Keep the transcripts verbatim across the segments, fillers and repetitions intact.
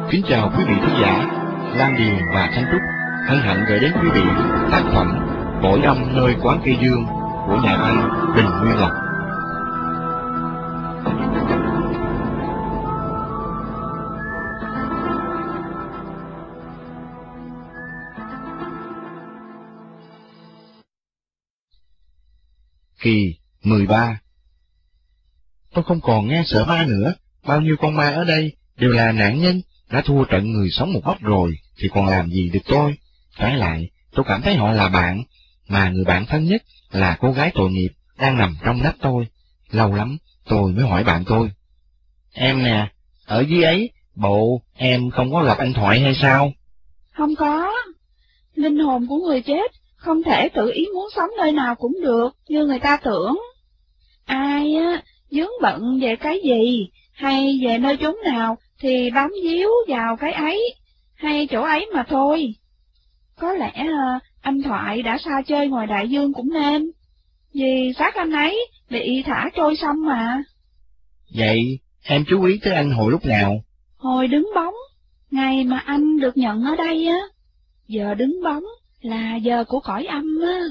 Kính chào quý vị khán giả, Lan Điền và Thanh Trúc hân hạnh gửi đến quý vị tác phẩm Bội Âm Nơi Quán Cây Dương của nhà văn Bình Nguyên Lộc. Kỳ mười ba. Tôi không còn nghe sợ ma nữa, bao nhiêu con ma ở đây đều là nạn nhân, đã thua trận người sống một góc rồi, thì còn làm gì được tôi. Trái lại, tôi cảm thấy họ là bạn, mà người bạn thân nhất là cô gái tội nghiệp đang nằm trong nách tôi. Lâu lắm, tôi mới hỏi bạn tôi. Em nè, ở dưới ấy, bộ em không có gặp anh Thoại hay sao? Không có. Linh hồn của người chết không thể tự ý muốn sống nơi nào cũng được như người ta tưởng. Ai á, vướng bận về cái gì, hay về nơi chốn nào, thì bám víu vào cái ấy, hay chỗ ấy mà thôi. Có lẽ anh Thoại đã xa chơi ngoài đại dương cũng nên, vì xác anh ấy bị thả trôi sông mà. Vậy em chú ý tới anh hồi lúc nào? Hồi đứng bóng, ngày mà anh được nhận ở đây á. Giờ đứng bóng là giờ của cõi âm á.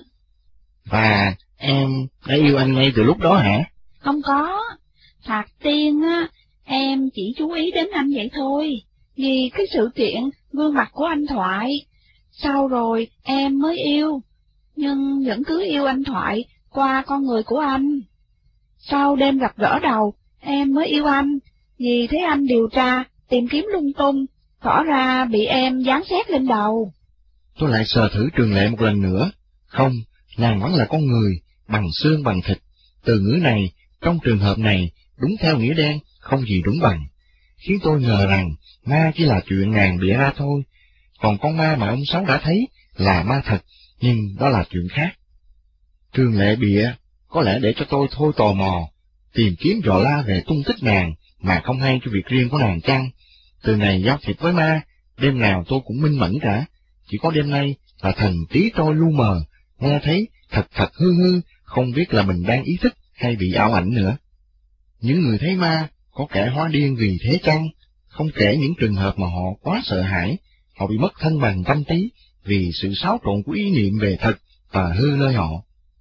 Và em đã yêu anh ngay từ lúc đó hả? Không có. Thoạt tiên á, em chỉ chú ý đến anh vậy thôi, vì cái sự kiện gương mặt của anh Thoại. Sau rồi em mới yêu, nhưng vẫn cứ yêu anh Thoại qua con người của anh. Sau đêm gặp gỡ đầu, em mới yêu anh, vì thấy anh điều tra, tìm kiếm lung tung, tỏ ra bị em giáng xét lên đầu. Tôi lại sờ thử Trường Lệ một lần nữa. Không, nàng vẫn là con người, bằng xương bằng thịt. Từ ngữ này, trong trường hợp này, đúng theo nghĩa đen, không gì đúng bằng, khiến tôi ngờ rằng ma chỉ là chuyện nàng bịa ra thôi, còn con ma mà ông Sáu đã thấy là ma thật, nhưng đó là chuyện khác. Trường Lệ bịa, có lẽ để cho tôi thôi tò mò, tìm kiếm dò la về tung tích nàng, mà không hay cho việc riêng của nàng chăng. Từ ngày giao thiệp với ma, đêm nào tôi cũng minh mẫn cả, chỉ có đêm nay là thần trí tôi lu mờ, nghe thấy thật thật hư hư, không biết là mình đang ý thức hay bị ảo ảnh nữa. Những người thấy ma, có kẻ hóa điên vì thế chăng? Không kể những trường hợp mà họ quá sợ hãi, họ bị mất thân bằng tâm trí vì sự xáo trộn của ý niệm về thật và hư nơi họ.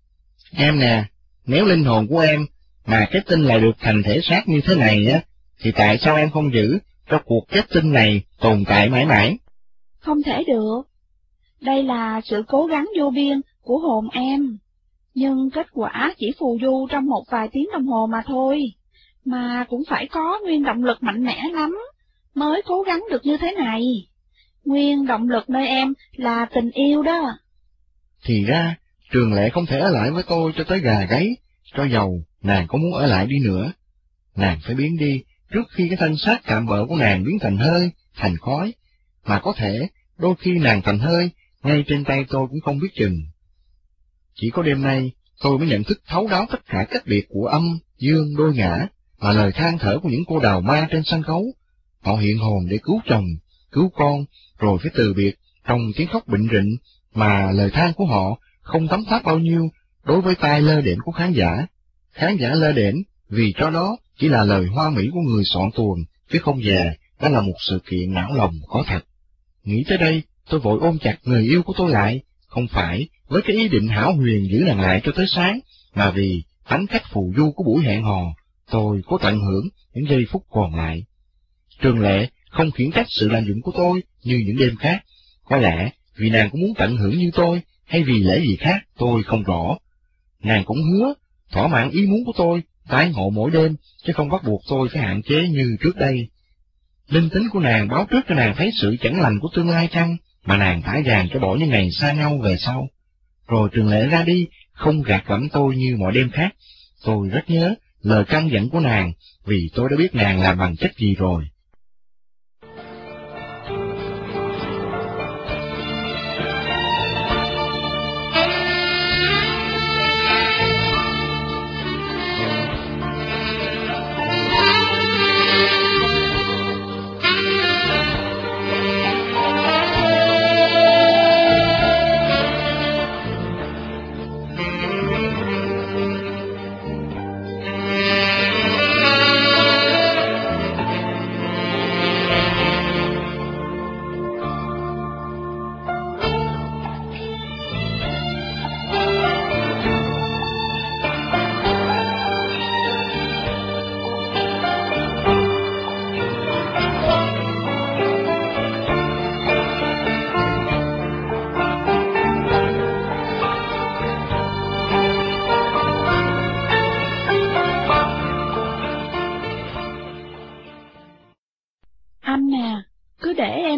Em nè, nếu linh hồn của em mà kết tinh lại được thành thể xác như thế này á, thì tại sao em không giữ cho cuộc kết tinh này tồn tại mãi mãi? Không thể được. Đây là sự cố gắng vô biên của hồn em, nhưng kết quả chỉ phù du trong một vài tiếng đồng hồ mà thôi, mà cũng phải có nguyên động lực mạnh mẽ lắm mới cố gắng được như thế này. Nguyên động lực nơi em là tình yêu đó. Thì ra, Trường Lệ không thể ở lại với tôi cho tới gà gáy, cho dầu nàng có muốn ở lại đi nữa. Nàng phải biến đi trước khi cái thân xác tạm bợ của nàng biến thành hơi, thành khói, mà có thể đôi khi nàng thành hơi, ngay trên tay tôi cũng không biết chừng. Chỉ có đêm nay, tôi mới nhận thức thấu đáo tất cả cách biệt của âm, dương, đôi ngã, và lời than thở của những cô đào ma trên sân khấu. Họ hiện hồn để cứu chồng, cứu con, rồi phải từ biệt trong tiếng khóc bệnh rịnh, mà lời than của họ không tấm tháp bao nhiêu đối với tai lơ đễnh của khán giả. Khán giả lơ đễnh vì cho đó chỉ là lời hoa mỹ của người soạn tuồng, chứ không về đó là một sự kiện não lòng có thật. Nghĩ tới đây, tôi vội ôm chặt người yêu của tôi lại, không phải với cái ý định hão huyền giữ nàng lại cho tới sáng, mà vì tánh cách phù du của buổi hẹn hò, tôi cố tận hưởng những giây phút còn lại. Trường Lệ không khiển trách sự lạm dụng của tôi như những đêm khác, có lẽ vì nàng cũng muốn tận hưởng như tôi, hay vì lẽ gì khác tôi không rõ. Nàng cũng hứa thỏa mãn ý muốn của tôi, tái ngộ mỗi đêm, chứ không bắt buộc tôi phải hạn chế như trước đây. Linh tính của nàng báo trước cho nàng thấy sự chẳng lành của tương lai chăng, mà nàng thả vàng cho bỏ những ngày xa nhau về sau. Rồi Trường Lệ ra đi, không gạt gẫm tôi như mọi đêm khác. Tôi rất nhớ lời căn dặn của nàng, vì tôi đã biết nàng làm bằng chất gì rồi.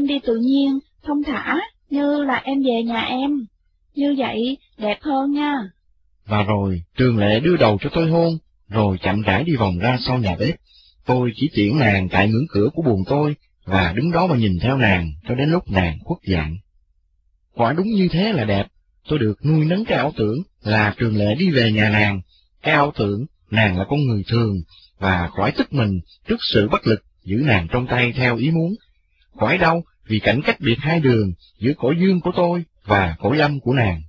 đi tự nhiên, thông thả, như là em về nhà em. Như vậy, đẹp hơn nha. Và rồi, Trường Lệ đưa đầu cho tôi hôn, rồi chậm rãi đi vòng ra sau nhà bếp. Tôi chỉ tiễn nàng tại ngưỡng cửa của buồng tôi, và đứng đó mà nhìn theo nàng cho đến lúc nàng khuất dạng. Quả đúng như thế là đẹp, tôi được nuôi nấng cái ảo tưởng là Trường Lệ đi về nhà nàng, cái ảo tưởng nàng là con người thường, và khỏi tức mình trước sự bất lực giữ nàng trong tay theo ý muốn, khỏi đau vì cảnh cách biệt hai đường giữa cõi dương của tôi và cõi âm của nàng.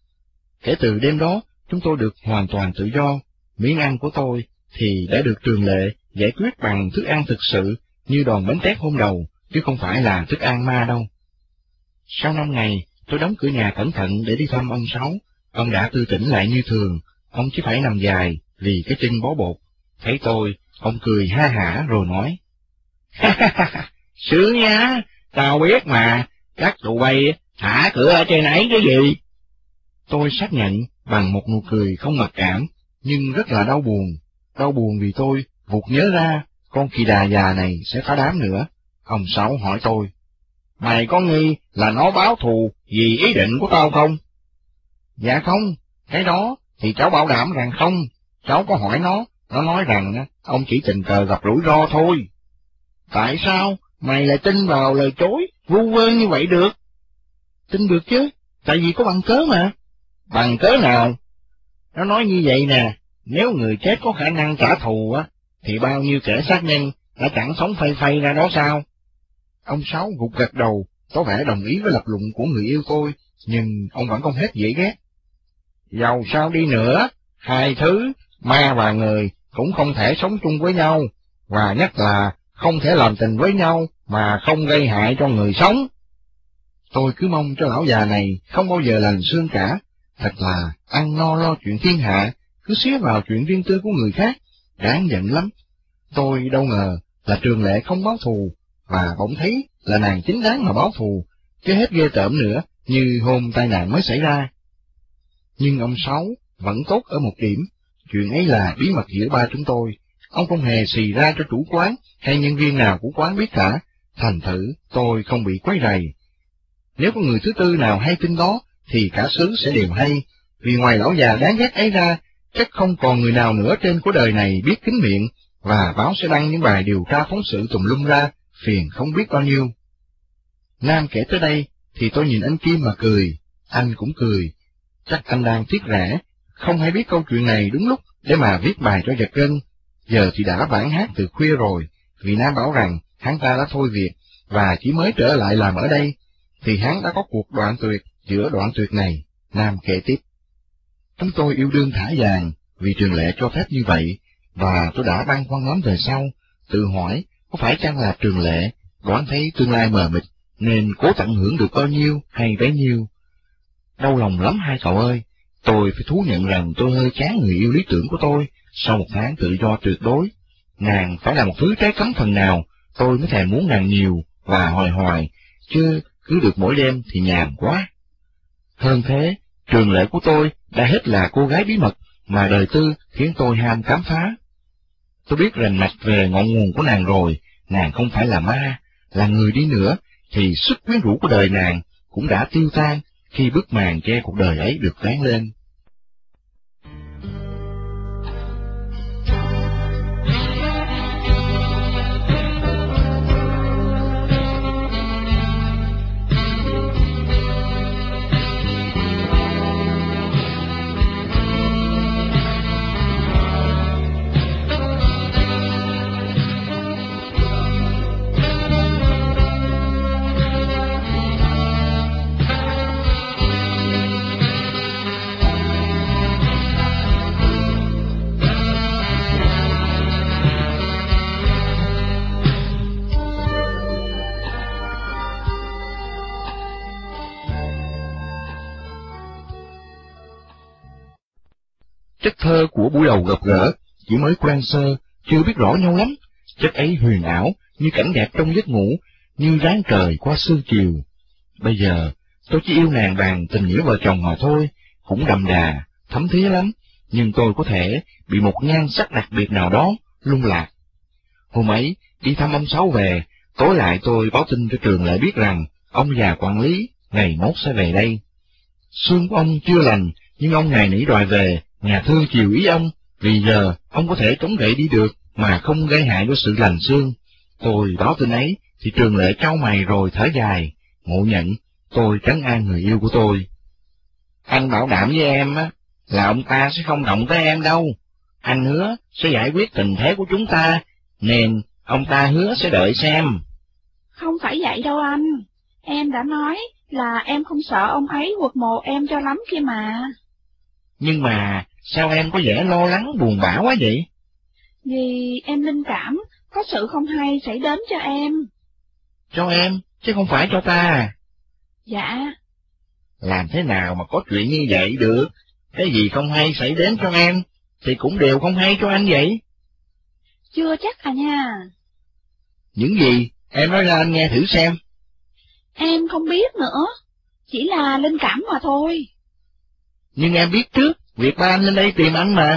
Kể từ đêm đó, chúng tôi được hoàn toàn tự do, miếng ăn của tôi thì đã được Trường Lệ giải quyết bằng thức ăn thực sự như đòn bánh tét hôm đầu, chứ không phải là thức ăn ma đâu. Sau năm ngày, tôi đóng cửa nhà cẩn thận để đi thăm ông Sáu. Ông đã tư tỉnh lại như thường, ông chỉ phải nằm dài vì cái chân bó bột. Thấy tôi, ông cười ha hả rồi nói: ha ha ha, sướng nhá, tao biết mà, các tụi bay thả cửa ở trên ấy cái gì? Tôi xác nhận bằng một nụ cười không mặc cảm, nhưng rất là đau buồn. Đau buồn vì tôi vụt nhớ ra con kỳ đà già này sẽ phá đám nữa. Ông Sáu hỏi tôi: mày có nghi là nó báo thù vì ý định của tao không? Dạ không, cái đó thì cháu bảo đảm rằng không. Cháu có hỏi nó, nó nói rằng ông chỉ tình cờ gặp rủi ro thôi. Tại sao mày lại tin vào lời chối vu vơ như vậy được? Tin được chứ, tại vì có bằng cớ mà. Bằng cớ nào? Nó nói như vậy nè, nếu người chết có khả năng trả thù á, thì bao nhiêu kẻ sát nhân đã chẳng sống phay phay ra đó sao? Ông Sáu gục gật đầu, có vẻ đồng ý với lập luận của người yêu tôi, nhưng ông vẫn không hết dễ ghét. Dầu sao đi nữa, hai thứ, ma và người, cũng không thể sống chung với nhau, và nhất là không thể làm tình với nhau mà không gây hại cho người sống. Tôi cứ mong cho lão già này không bao giờ lành xương cả, thật là ăn no lo chuyện thiên hạ, cứ xía vào chuyện riêng tư của người khác, đáng giận lắm. Tôi đâu ngờ là Trường Lệ không báo thù, và bỗng thấy là nàng chính đáng mà báo thù, chứ hết ghê tởm nữa như hôm tai nạn mới xảy ra. Nhưng ông Sáu vẫn tốt ở một điểm, chuyện ấy là bí mật giữa ba chúng tôi, ông không hề xì ra cho chủ quán hay nhân viên nào của quán biết cả, thành thử tôi không bị quấy rầy. Nếu có người thứ tư nào hay tin đó, thì cả xứ sẽ đều hay, vì ngoài lão già đáng ghét ấy ra, chắc không còn người nào nữa trên của đời này biết kín miệng, và báo sẽ đăng những bài điều tra phóng sự tùm lum ra, phiền không biết bao nhiêu. Nam kể tới đây, thì tôi nhìn anh Kim mà cười, anh cũng cười, chắc anh đang tiếc rẻ, không hay biết câu chuyện này đúng lúc để mà viết bài cho giật gân. Giờ thì đã vãn hát từ khuya rồi, vì Nam bảo rằng hắn ta đã thôi việc, và chỉ mới trở lại làm ở đây, thì hắn đã có cuộc đoạn tuyệt giữa đoạn tuyệt này. Nam kể tiếp: chúng tôi yêu đương thả vàng, vì Trường Lệ cho phép như vậy, và tôi đã băn khoăn lắm về sau, tự hỏi có phải chăng là Trường Lệ đoán thấy tương lai mờ mịt, nên cố tận hưởng được bao nhiêu hay bấy nhiêu. Đau lòng lắm hai cậu ơi, tôi phải thú nhận rằng tôi hơi chán người yêu lý tưởng của tôi sau một tháng tự do tuyệt đối. Nàng phải là một thứ trái cấm phần nào, tôi mới thèm muốn nàng nhiều và hoài hoài, chứ cứ được mỗi đêm thì nhàm quá. Hơn thế, Trường Lệ của tôi đã hết là cô gái bí mật mà đời tư khiến tôi ham khám phá. Tôi biết rành mạch về ngọn nguồn của nàng rồi, nàng không phải là ma, là người đi nữa, thì sức quyến rũ của đời nàng cũng đã tiêu tan khi bức màn che cuộc đời ấy được vén lên. Chất thơ của buổi đầu gặp gỡ, chỉ mới quen sơ, chưa biết rõ nhau lắm, chất ấy huyền ảo, như cảnh đẹp trong giấc ngủ, như dáng trời qua sương chiều. Bây giờ, tôi chỉ yêu nàng bằng tình nghĩa vợ chồng mà thôi, cũng đậm đà, thấm thía lắm, nhưng tôi có thể bị một nhan sắc đặc biệt nào đó lung lạc. Hôm ấy, đi thăm ông Sáu về, Tối lại tôi báo tin cho Trường Lệ biết rằng ông già quản lý ngày mốt sẽ về đây. Xương của ông chưa lành, nhưng ông ngày nỉ đòi về, nhà thương chiều ý ông, vì giờ ông có thể chống gậy đi được mà không gây hại cho sự lành xương. Tôi báo tin ấy thì Trường Lệ cau mày rồi thở dài, ngộ nhận. Tôi trấn an người yêu của tôi. Anh bảo đảm với em á, là ông ta sẽ không động tới em đâu. Anh hứa sẽ giải quyết tình thế của chúng ta, nên ông ta hứa sẽ đợi xem. Không phải vậy đâu anh, em đã nói là em không sợ ông ấy quật mộ em cho lắm kia mà. Nhưng mà sao em có vẻ lo lắng buồn bã quá vậy? Vì em linh cảm có sự không hay xảy đến cho em. Cho em, chứ không phải cho ta à? Dạ. Làm thế nào mà có chuyện như vậy được? Cái gì không hay xảy đến cho em, thì cũng đều không hay cho anh vậy? Chưa chắc à nha. Những gì? Em nói ra anh nghe thử xem. Em không biết nữa, chỉ là linh cảm mà thôi. Nhưng em biết trước, việc ba anh lên đây tìm anh mà.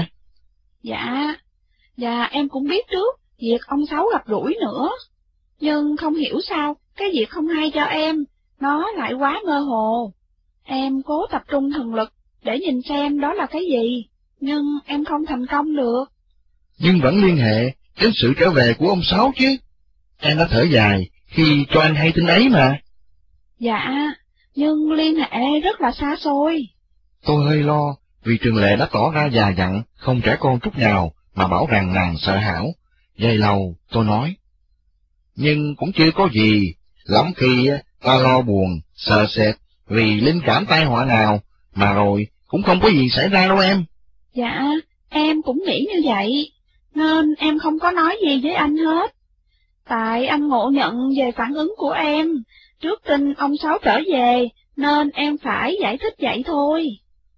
Dạ, và em cũng biết trước việc ông Sáu gặp rủi nữa. Nhưng không hiểu sao, cái việc không hay cho em, nó lại quá mơ hồ. Em cố tập trung thần lực để nhìn xem đó là cái gì, nhưng em không thành công được. Nhưng vẫn liên hệ đến sự trở về của ông Sáu chứ. Em đã thở dài khi cho anh hay tin ấy mà. Dạ, nhưng liên hệ rất là xa xôi. Tôi hơi lo, vì Trường Lệ đã tỏ ra già dặn, không trẻ con chút nào, mà bảo rằng nàng sợ hãi. Giây lâu, tôi nói. Nhưng cũng chưa có gì, lắm khi ta lo buồn, sợ sệt, vì linh cảm tai họa nào, mà rồi cũng không có gì xảy ra đâu em. Dạ, em cũng nghĩ như vậy, nên em không có nói gì với anh hết. Tại anh ngộ nhận về phản ứng của em, trước tin ông Sáu trở về, nên em phải giải thích vậy thôi.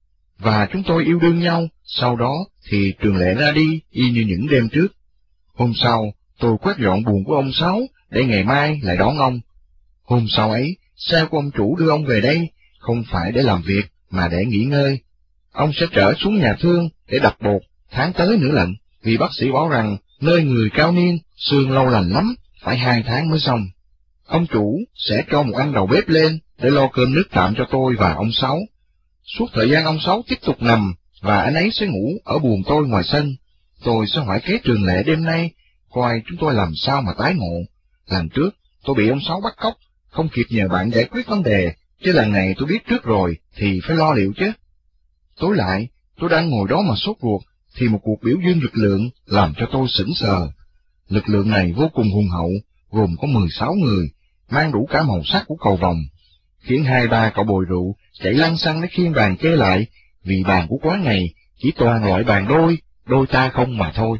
Và chúng tôi yêu đương nhau, sau đó thì Trường Lệ ra đi, y như những đêm trước. Hôm sau, tôi quét dọn buồng của ông Sáu, để ngày mai lại đón ông. Hôm sau ấy, xe của ông chủ đưa ông về đây, không phải để làm việc, mà để nghỉ ngơi. Ông sẽ trở xuống nhà thương để đập bột, tháng tới nữa lận, vì bác sĩ bảo rằng nơi người cao niên, xương lâu lành lắm, phải hai tháng mới xong. Ông chủ sẽ cho một anh đầu bếp lên để lo cơm nước tạm cho tôi và ông Sáu. Suốt thời gian ông Sáu tiếp tục nằm, và anh ấy sẽ ngủ ở buồng tôi ngoài sân. Tôi sẽ hỏi kế Trường Lệ đêm nay, coi chúng tôi làm sao mà tái ngộ. Lần trước, tôi bị ông Sáu bắt cóc, không kịp nhờ bạn giải quyết vấn đề, chứ lần này tôi biết trước rồi, thì phải lo liệu chứ. Tối lại, tôi đang ngồi đó mà sốt ruột, thì một cuộc biểu dương lực lượng làm cho tôi sững sờ. Lực lượng này vô cùng hùng hậu, gồm có mười sáu người, mang đủ cả màu sắc của cầu vồng, khiến hai ba cậu bồi rượu chạy lăn xăng để khiêng bàn kê lại, vì bàn của quán này chỉ toàn loại bàn đôi, đôi ta không mà thôi.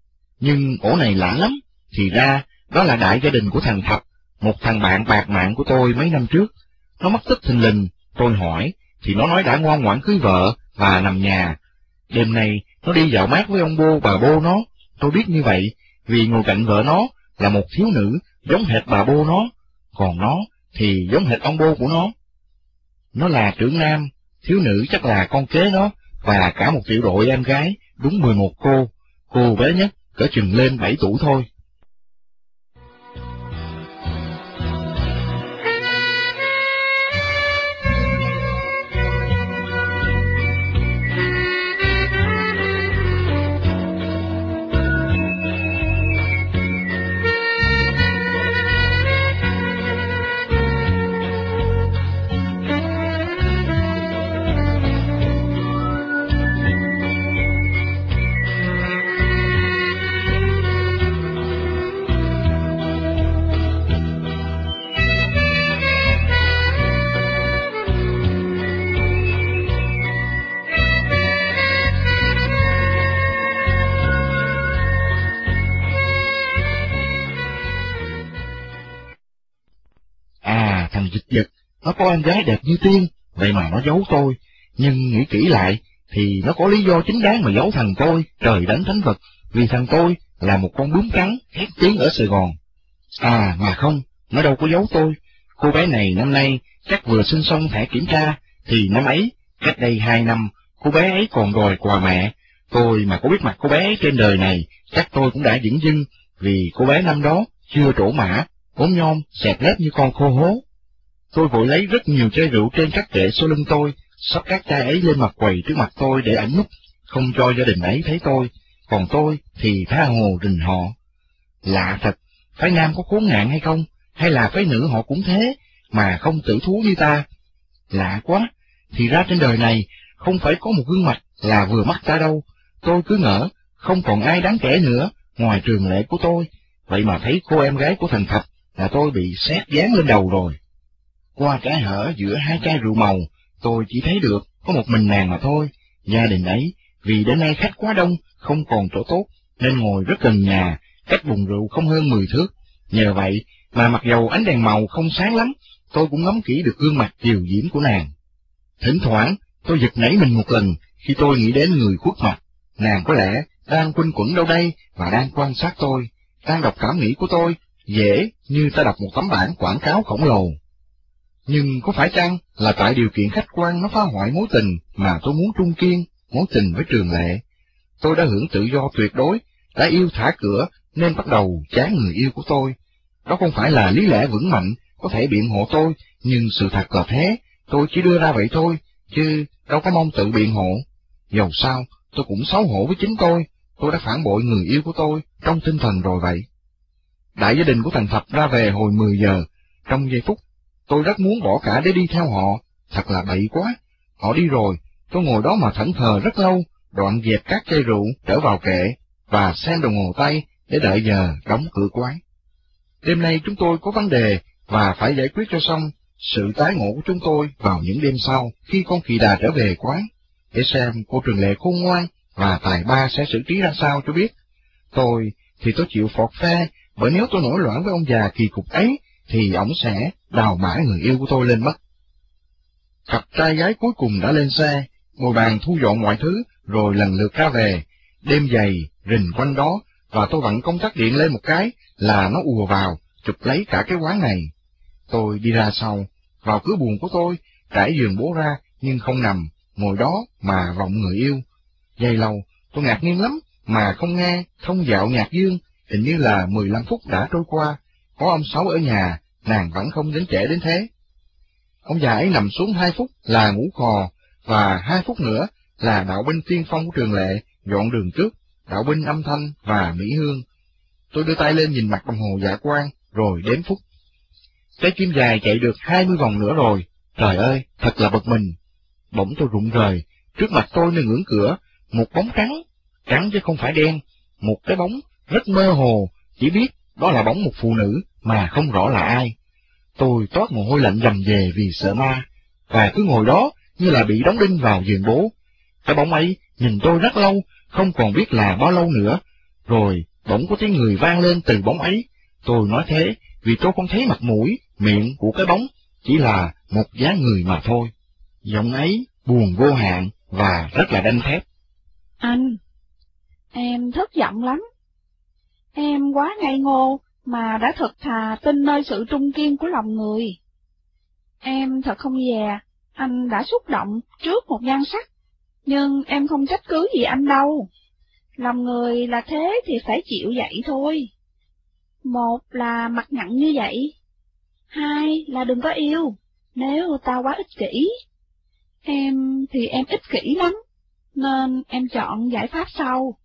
Nhưng ổ này lạ lắm, thì ra đó là đại gia đình của thằng Thập, một thằng bạn bạc mạng của tôi mấy năm trước. Nó mất tích thình lình, tôi hỏi, thì nó nói đã ngoan ngoãn cưới vợ và nằm nhà. Đêm nay nó đi dạo mát với ông bô bà bô nó, tôi biết như vậy, vì ngồi cạnh vợ nó là một thiếu nữ giống hệt bà bô nó, còn nó thì giống hệt ông bô của nó. Nó là trưởng nam, thiếu nữ chắc là con kế nó, và cả một tiểu đội em gái, đúng mười một cô, cô bé nhất cỡ chừng lên bảy tuổi thôi. Thằng Dịch Dịch, nó có em gái đẹp như tiên, vậy mà nó giấu tôi. Nhưng nghĩ kỹ lại, thì nó có lý do chính đáng mà giấu thằng tôi, trời đánh thánh vật, vì thằng tôi là một con bướm trắng, khét tiếng ở Sài Gòn. À, mà không, nó đâu có giấu tôi. Cô bé này năm nay chắc vừa xin xong thẻ kiểm tra, thì năm ấy, cách đây hai năm, cô bé ấy còn đòi quà mẹ. Tôi mà có biết mặt cô bé ấy trên đời này, chắc tôi cũng đã dửng dưng, vì cô bé năm đó chưa trổ mã, ốm nhom, xẹp lép như con khô hố. Tôi vội lấy rất nhiều chai rượu trên các kệ sau lưng tôi, sắp các chai ấy lên mặt quầy trước mặt tôi để ẩn núp, không cho gia đình ấy thấy tôi, còn tôi thì tha hồ rình họ. Lạ thật, phái nam có khốn nạn hay không, hay là phái nữ họ cũng thế, mà không tử thú như ta? Lạ quá, thì ra trên đời này không phải có một gương mặt là vừa mắt ta đâu, tôi cứ ngỡ không còn ai đáng kể nữa ngoài Trường Lệ của tôi, vậy mà thấy cô em gái của Thành Thạch là tôi bị sét giáng lên đầu rồi. Qua kẽ hở giữa hai chai rượu màu, tôi chỉ thấy được có một mình nàng mà thôi. Gia đình ấy vì đến nay khách quá đông, không còn chỗ tốt, nên ngồi rất gần nhà, cách bồn rượu không hơn mười thước. Nhờ vậy mà mặc dầu ánh đèn màu không sáng lắm, tôi cũng ngắm kỹ được gương mặt kiều diễm của nàng. Thỉnh thoảng tôi giật nảy mình một lần khi tôi nghĩ đến người khuất mặt. Nàng có lẽ đang quanh quẩn đâu đây và đang quan sát tôi, đang đọc cảm nghĩ của tôi, dễ như ta đọc một tấm bảng quảng cáo khổng lồ. Nhưng có phải chăng là tại điều kiện khách quan nó phá hoại mối tình mà tôi muốn trung kiên, mối tình với Trường Lệ? Tôi đã hưởng tự do tuyệt đối, đã yêu thả cửa nên bắt đầu chán người yêu của tôi. Đó không phải là lý lẽ vững mạnh có thể biện hộ tôi, nhưng sự thật là thế, tôi chỉ đưa ra vậy thôi, chứ đâu có mong tự biện hộ. Dầu sao, tôi cũng xấu hổ với chính tôi, tôi đã phản bội người yêu của tôi trong tinh thần rồi vậy. Đại gia đình của Thành Thạch ra về hồi mười giờ, trong giây phút, tôi rất muốn bỏ cả để đi theo họ, thật là bậy quá. Họ đi rồi, tôi ngồi đó mà thẫn thờ rất lâu, đoạn dẹp các chai rượu trở vào kệ, và xem đồng hồ tay để đợi giờ đóng cửa quán. Đêm nay chúng tôi có vấn đề, và phải giải quyết cho xong sự tái ngộ của chúng tôi vào những đêm sau, khi con Kỳ Đà trở về quán, để xem cô Trường Lệ khôn ngoan và tài ba sẽ xử trí ra sao cho biết. Tôi thì tôi chịu phọt phe, bởi nếu tôi nổi loạn với ông già kỳ cục ấy, thì ổng sẽ đào mãi người yêu của tôi lên mất. Cặp trai gái cuối cùng đã lên xe, ngồi bàn thu dọn mọi thứ, rồi lần lượt ra về. Đêm dày, rình quanh đó, và tôi vặn công tắc điện lên một cái, là nó ùa vào, chụp lấy cả cái quán này. Tôi đi ra sau, vào cửa buồng của tôi, trải giường bố ra, nhưng không nằm, ngồi đó mà vọng người yêu. Giây lâu, tôi ngạc nhiên lắm, mà không nghe, thông dạo nhạc dương, hình như là mười lăm phút đã trôi qua, có ông Sáu ở nhà, nàng vẫn không đến trễ đến thế. Ông già ấy nằm xuống hai phút là ngủ khò, và hai phút nữa là đạo binh tiên phong của Trường Lệ dọn đường trước, đạo binh Âm Thanh và Mỹ Hương. Tôi đưa tay lên nhìn mặt đồng hồ dạ quang, rồi đếm phút. Trái kim dài chạy được hai mươi vòng nữa rồi, trời ơi, thật là bực mình. Bỗng tôi rụng rời, trước mặt tôi nơi ngưỡng cửa, một bóng trắng, trắng chứ không phải đen, một cái bóng rất mơ hồ, chỉ biết đó là bóng một phụ nữ mà không rõ là ai. Tôi toát mồ hôi lạnh rầm rề vì sợ ma, và cứ ngồi đó như là bị đóng đinh vào giường bố. Cái bóng ấy nhìn tôi rất lâu, không còn biết là bao lâu nữa, rồi bỗng có tiếng người vang lên từ bóng ấy. Tôi nói thế vì tôi không thấy mặt mũi, miệng của cái bóng, chỉ là một dáng người mà thôi. Giọng ấy buồn vô hạn và rất là đanh thép. Anh, em thất vọng lắm. Em quá ngây ngô mà đã thật thà tin nơi sự trung kiên của lòng người. Em thật không dè, anh đã xúc động trước một nhan sắc, nhưng em không trách cứ gì anh đâu. Lòng người là thế thì phải chịu vậy thôi. Một là mặt nặng như vậy, hai là đừng có yêu, nếu ta quá ích kỷ. Em thì em ích kỷ lắm, nên em chọn giải pháp sau.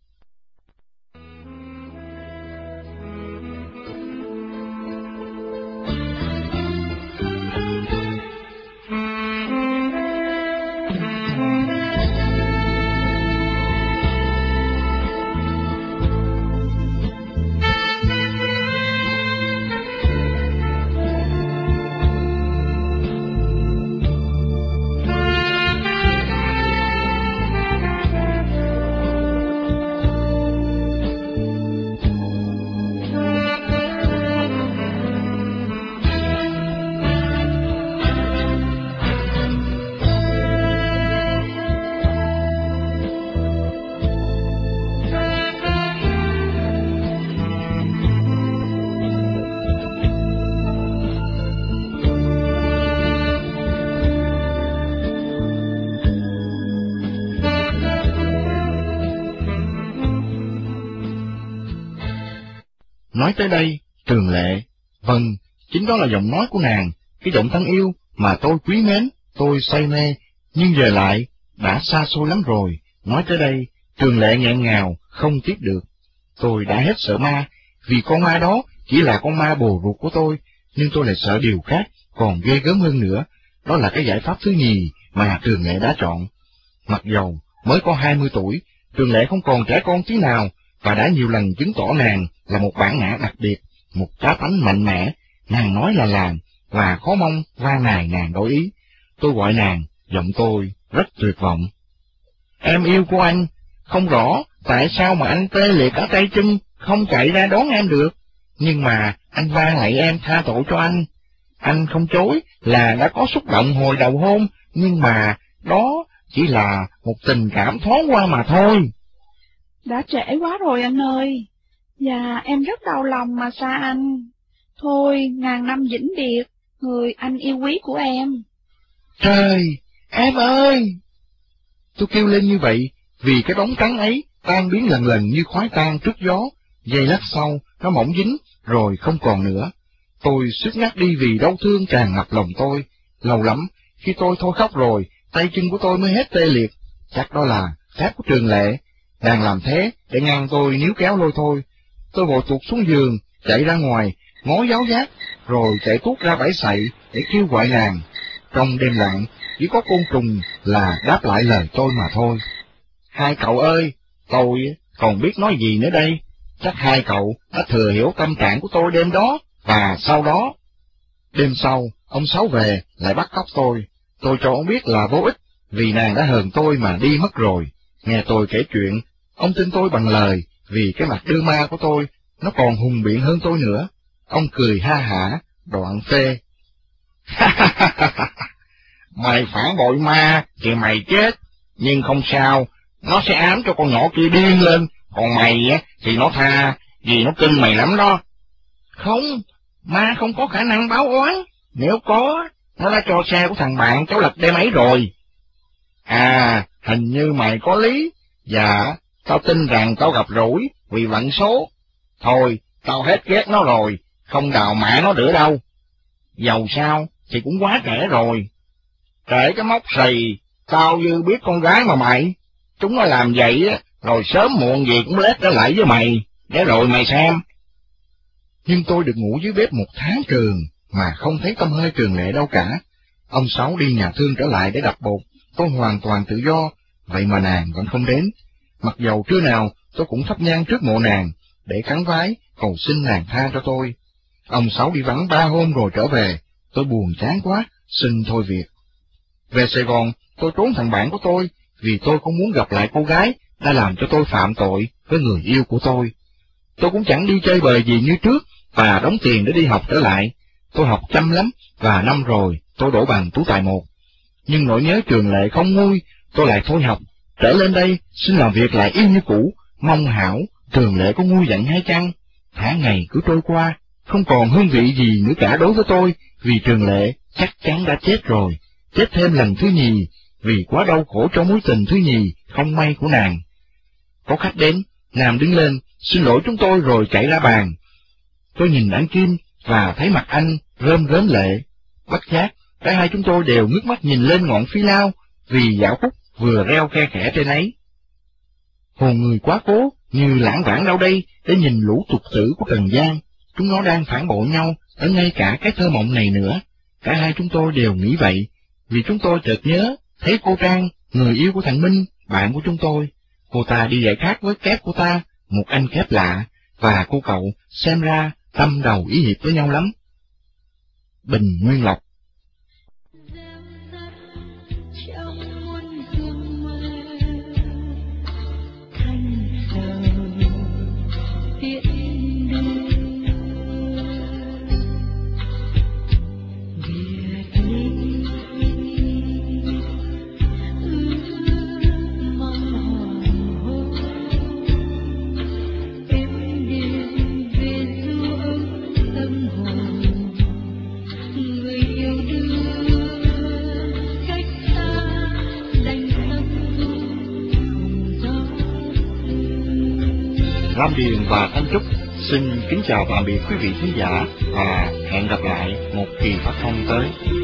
Nói tới đây, Trường Lệ Vâng, chính đó là giọng nói của nàng, cái giọng thân yêu mà tôi quý mến, tôi say mê, nhưng giờ lại, đã xa xôi lắm rồi. Nói tới đây, Trường Lệ nghẹn ngào, không tiếp được. Tôi đã hết sợ ma, vì con ma đó chỉ là con ma bồ ruột của tôi, nhưng tôi lại sợ điều khác, còn ghê gớm hơn nữa, đó là cái giải pháp thứ nhì mà Trường Lệ đã chọn. Mặc dầu mới có hai mươi tuổi, Trường Lệ không còn trẻ con tí nào, và đã nhiều lần chứng tỏ nàng là một bản ngã đặc biệt, một cá tánh mạnh mẽ, nàng nói là làm, và khó mong van nài nàng đổi ý. Tôi gọi nàng, giọng tôi rất tuyệt vọng. Em yêu của anh, không rõ tại sao mà anh tê liệt ở tay chân, không chạy ra đón em được, nhưng mà anh van lạy em tha tội cho anh. Anh không chối là đã có xúc động hồi đầu hôn, nhưng mà đó chỉ là một tình cảm thoáng qua mà thôi. Đã trễ quá rồi anh ơi, và em rất đau lòng mà xa anh. Thôi, ngàn năm vĩnh biệt, người anh yêu quý của em. Trời, em ơi! Tôi kêu lên như vậy, vì cái bóng trắng ấy tan biến lần lần như khói tan trước gió, giây lát sau, nó mỏng dính, rồi không còn nữa. Tôi suýt ngắt đi vì đau thương tràn ngập lòng tôi. Lâu lắm, khi tôi thôi khóc rồi, tay chân của tôi mới hết tê liệt. Chắc đó là phép của Trường Lệ. Nàng làm thế để ngăn tôi níu kéo lôi thôi. Tôi vội tuột xuống giường, chạy ra ngoài, ngó giáo giác, rồi chạy tuốt ra bãi sậy để kêu gọi nàng. Trong đêm lặng, chỉ có côn trùng là đáp lại lời tôi mà thôi. Hai cậu ơi, tôi còn biết nói gì nữa đây? Chắc hai cậu đã thừa hiểu tâm trạng của tôi đêm đó, và sau đó. Đêm sau, ông Sáu về, lại bắt cóc tôi. Tôi cho ông biết là vô ích, vì nàng đã hờn tôi mà đi mất rồi. Nghe tôi kể chuyện, ông tin tôi bằng lời, vì cái mặt đưa ma của tôi, nó còn hùng biện hơn tôi nữa. Ông cười ha hả, đoạn phê. Mày phản bội ma, thì mày chết, nhưng không sao, nó sẽ ám cho con nhỏ kia điên lên, còn mày á thì nó tha, vì nó tin mày lắm đó. Không, ma không có khả năng báo oán, nếu có, nó đã cho xe của thằng bạn cháu lật đêm ấy rồi. À, hình như mày có lý, dạ, tao tin rằng tao gặp rủi vì vận số. Thôi, tao hết ghét nó rồi, không đào mẹ nó nữa đâu. Dầu sao thì cũng quá trễ rồi. Trễ cái móc xì, tao như biết con gái mà mày. Chúng nó làm vậy á, rồi sớm muộn gì cũng lết trở lại với mày, để rồi mày xem. Nhưng tôi được ngủ dưới bếp một tháng trường, mà không thấy tăm hơi Trường Lệ đâu cả. Ông Sáu đi nhà thương trở lại để đập bột, tôi hoàn toàn tự do, vậy mà nàng vẫn không đến. Mặc dầu trưa nào tôi cũng thắp nhang trước mộ nàng, để khấn vái, cầu xin nàng tha cho tôi. Ông Sáu đi vắng ba hôm rồi trở về, tôi buồn chán quá, xin thôi việc. Về Sài Gòn, tôi trốn thằng bạn của tôi, vì tôi không muốn gặp lại cô gái đã làm cho tôi phạm tội với người yêu của tôi. Tôi cũng chẳng đi chơi bời gì như trước, và đóng tiền để đi học trở lại. Tôi học chăm lắm, và năm rồi tôi đổ bằng tú tài một. Nhưng nỗi nhớ Trường Lệ không nguôi, tôi lại thôi học, trở lên đây xin làm việc lại y như cũ, mong hảo Trường Lệ có nguôi giận hay chăng. Tháng ngày cứ trôi qua, không còn hương vị gì nữa cả đối với tôi, vì Trường Lệ chắc chắn đã chết rồi, chết thêm lần thứ nhì, vì quá đau khổ cho mối tình thứ nhì không may của nàng. Có khách đến, nàng đứng lên, xin lỗi chúng tôi rồi chạy ra bàn. Tôi nhìn anh Kim, và thấy mặt anh rơm rớm lệ. Bất giác, cả hai chúng tôi đều ngước mắt nhìn lên ngọn phi lao, vì dạo khúc vừa reo khe khẽ trên ấy. Hồn người quá cố, như lãng vãng đâu đây, để nhìn lũ tục tử của trần gian. Chúng nó đang phản bội nhau, ở ngay cả cái thơ mộng này nữa. Cả hai chúng tôi đều nghĩ vậy, vì chúng tôi chợt nhớ, thấy cô Trang, người yêu của thằng Minh, bạn của chúng tôi. Cô ta đi dạy khác với kép của ta, một anh kép lạ, và cô cậu xem ra tâm đầu ý hiệp với nhau lắm. Bình Nguyên Lộc. Lam Điền và Thanh Trúc Xin kính chào tạm biệt quý vị khán giả và hẹn gặp lại một kỳ phát thanh tới.